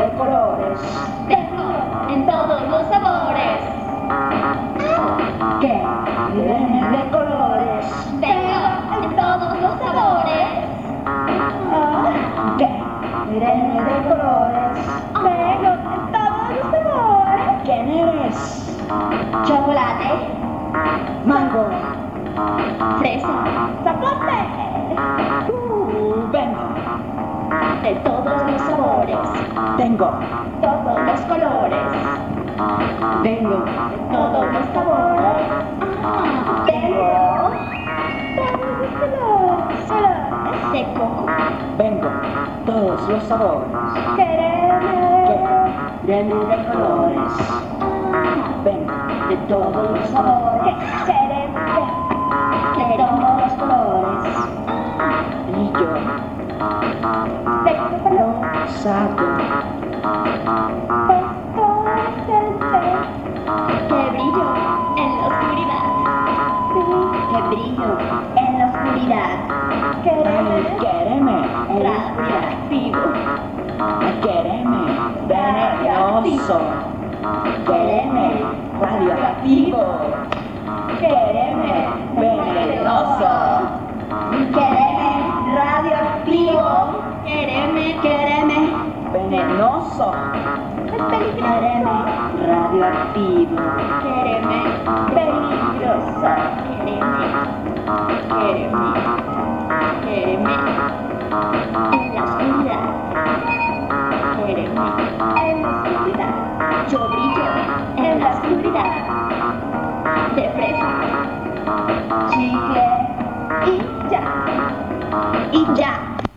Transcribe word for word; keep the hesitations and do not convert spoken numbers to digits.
de colores. Tengo en todos los sabores. Que viene de colores. Tengo en todos los sabores. Que viene de colores. Tengo en todos los sabores. ¿Quién eres? Chocolate, Mango. fresa, zapote. Uh, vengo. De todos los sabores. Tengo. Todos los colores. Vengo. Todos los sabores. Ah, tengo todos los colores. Colores de coco. Vengo. Todos los sabores. Queremos. Que viene de colores. Vengo. De todos los sabores. Queremos. De todos los colores. Y yo De color. saco. Que brillo en la oscuridad. Que brillo en la oscuridad. Ay, quéreme. Radioactivo. Ay, quéreme. Venenoso. Quéreme. Radioactivo. Quereme Venenoso. Quereme radioactivo. Quereme, quereme. Venenoso. Es peligroso. Radioactivo. Quereme peligroso. Quereme, quereme, quereme en la oscuridad. Quereme en la oscuridad. Yo brillo en la oscuridad. De fresa, chicle.